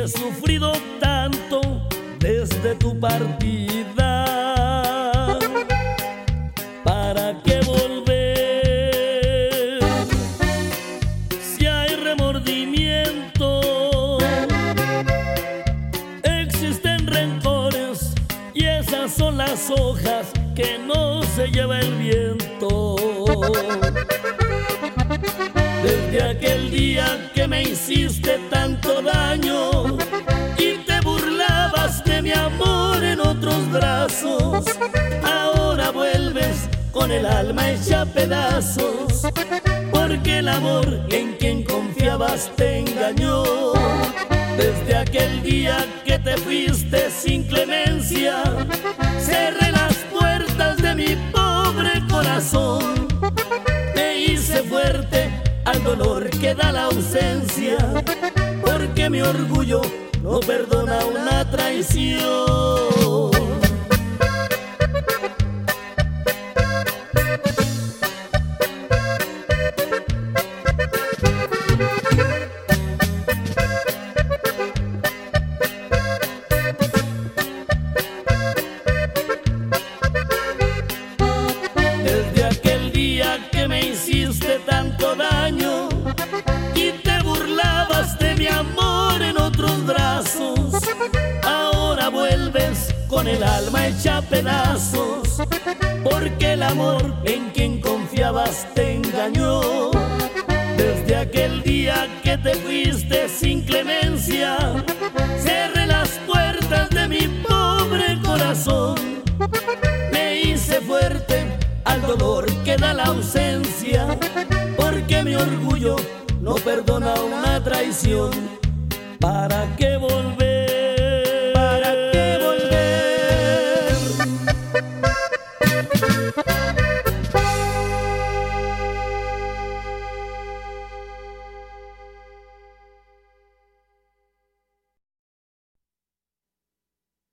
sufrido tanto desde tu partida. ¿Para qué volver si hay remordimiento? Existen rencores y esas son las hojas que no se lleva el viento. Desde aquel día que me hiciste tanto daño y te burlabas de mi amor en otros brazos, ahora vuelves con el alma hecha pedazos, porque el amor en quien confiabas te engañó. Desde aquel día que te fuiste sin clemencia, cerré las puertas de mi pobre corazón. Te hice fuerte al dolor que da la ausencia, porque mi orgullo no perdona una traición. Desde aquel día que me hiciste tanto daño y te burlabas de mi amor en otros brazos, ahora vuelves con el alma hecha pedazos, porque el amor en quien confiabas te engañó. Desde aquel día que te fuiste sin clemencia, cerré las puertas de mi pobre corazón. Me hice fuerte al dolor que da la ausencia, porque mi orgullo no perdona una traición. ¿Para qué volver